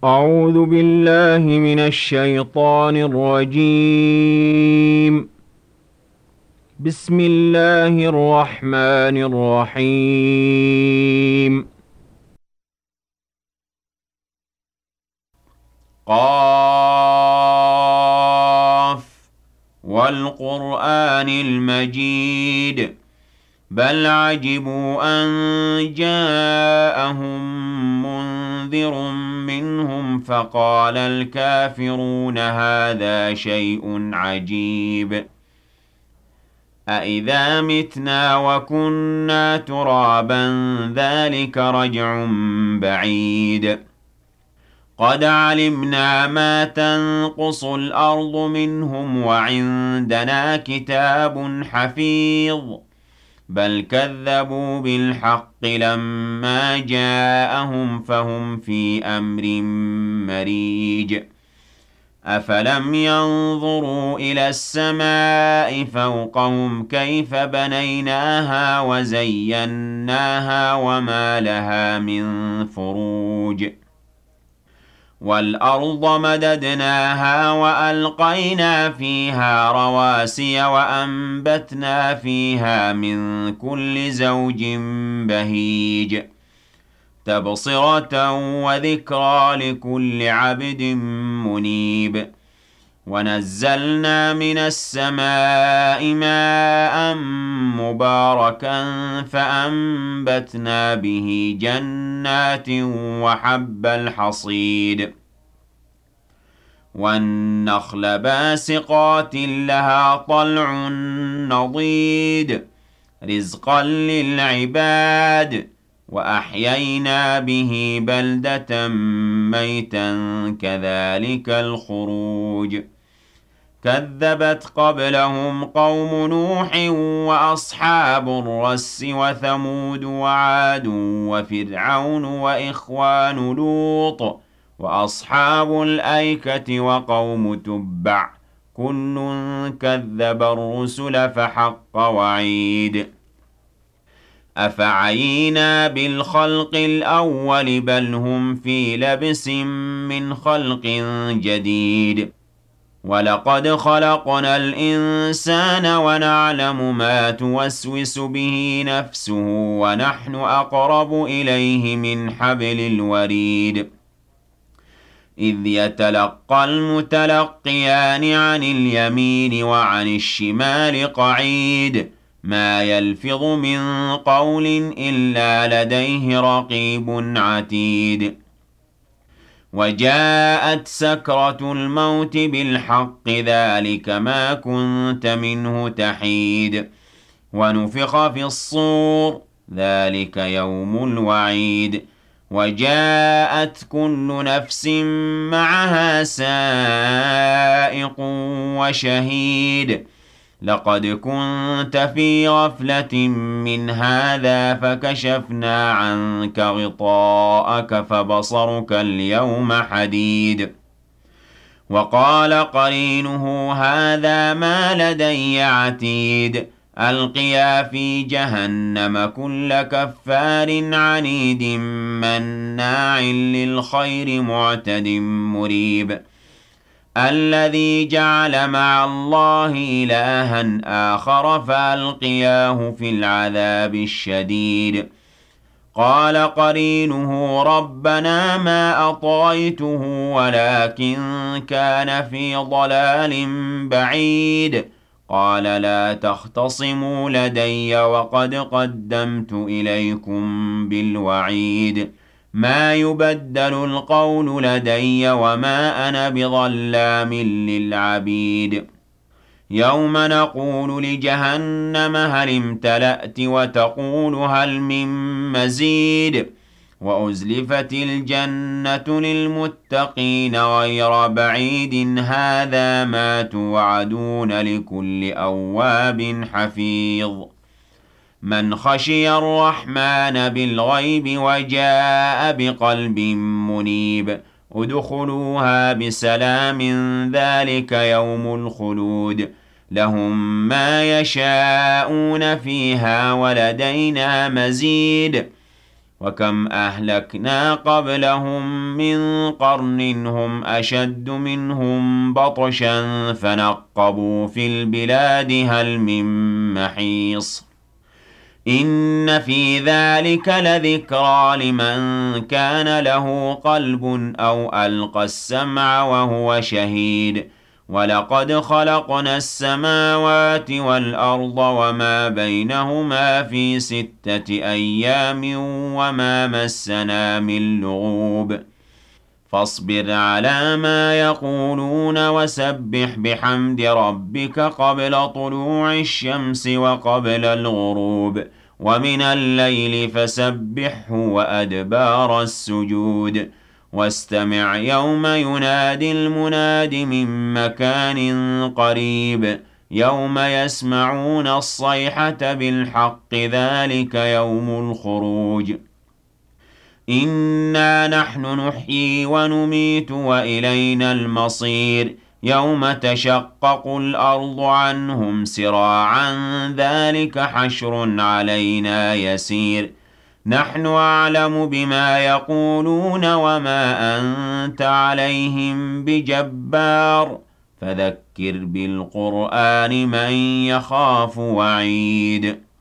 أعوذ بالله من الشيطان الرجيم. بسم الله الرحمن الرحيم. قاف والقرآن المجيد بل عجبوا أن جاءهم منذر منهم فقال الكافرون هذا شيء عجيب أإذا متنا وكنا ترابا ذلك رجع بعيد قد علمنا ما تنقص الأرض منهم وعندنا كتاب حفيظ بل كذبوا بالحق لما جاءهم فهم في أمر مريج أفلم ينظروا إلى السماء فوقهم كيف بنيناها وزيناها وما لها من فروج والأرض مددناها وألقينا فيها رواسي وأنبتنا فيها من كل زوج بهيج تبصرة وذكرى لكل عبد منيب ونزلنا من السماء ماء مباركا فأنبتنا به جنات وحب الحصيد والنخل باسقات لها طلع نضيد رزقا للعباد وأحيينا به بلدة ميتا كذلك الخروج كذبت قبلهم قوم نوح وأصحاب الرس وثمود وعاد وفرعون وإخوان لوط وأصحاب الأيكة وقوم تبع كل كذب الرسل فحق وعيد أفعينا بالخلق الأول بل هم في لبس من خلق جديد ولقد خلقنا الإنسان ونعلم ما توسوس به نفسه ونحن أقرب إليه من حبل الوريد إذ يتلقى المتلقيان عن اليمين وعن الشمال قعيد ما يلفظ من قول إلا لديه رقيب عتيد وجاءت سكرة الموت بالحق ذلك ما كنت منه تحيد ونفخ في الصور ذلك يوم الوعيد وجاءت كل نفس معها سائق وشهيد لقد كنت في غفلة من هذا فكشفنا عنك غطاءك فبصرك اليوم حديد وقال قرينه هذا ما لدي عتيد ألقيا في جهنم كل كفار عنيد مناع للخير معتد مريب الذي جعل مع الله إلها آخر فألقياه في العذاب الشديد قال قرينه ربنا ما أطغيته ولكن كان في ضلال بعيد قال لا تختصموا لدي وقد قدمت إليكم بالوعيد ما يبدل القول لدي وما أنا بظلام للعبيد يوم نقول لجهنم هل امتلأت وتقول هل من مزيد وأزلفت الجنة للمتقين غير بعيد هذا ما توعدون لكل أواب حفيظ من خشي الرحمن بالغيب وجاء بقلب منيب ادخلوها بسلام ذلك يوم الخلود لهم ما يشاءون فيها ولدينا مزيد وكم أهلكنا قبلهم من قرن هم أشد منهم بطشا فنقبوا في البلاد هل من محيص إن في ذلك لذكرى لمن كان له قلب أو ألقى السمع وهو شهيد ولقد خلقنا السماوات والأرض وما بينهما في 6 أيام وما مسنا من لغوب فاصبر على ما يقولون وسبح بحمد ربك قبل طلوع الشمس وقبل الغروب ومن الليل فسبحه وأدبار السجود واستمع يوم ينادي المناد من مكان قريب يوم يسمعون الصيحة بالحق ذلك يوم الخروج إنا نحن نحيي ونميت وإلينا المصير يوم تشقق الأرض عنهم سراعا ذلك حشر علينا يسير نحن أعلم بما يقولون وما أنت عليهم بجبار فذكر بالقرآن من يخاف وعيد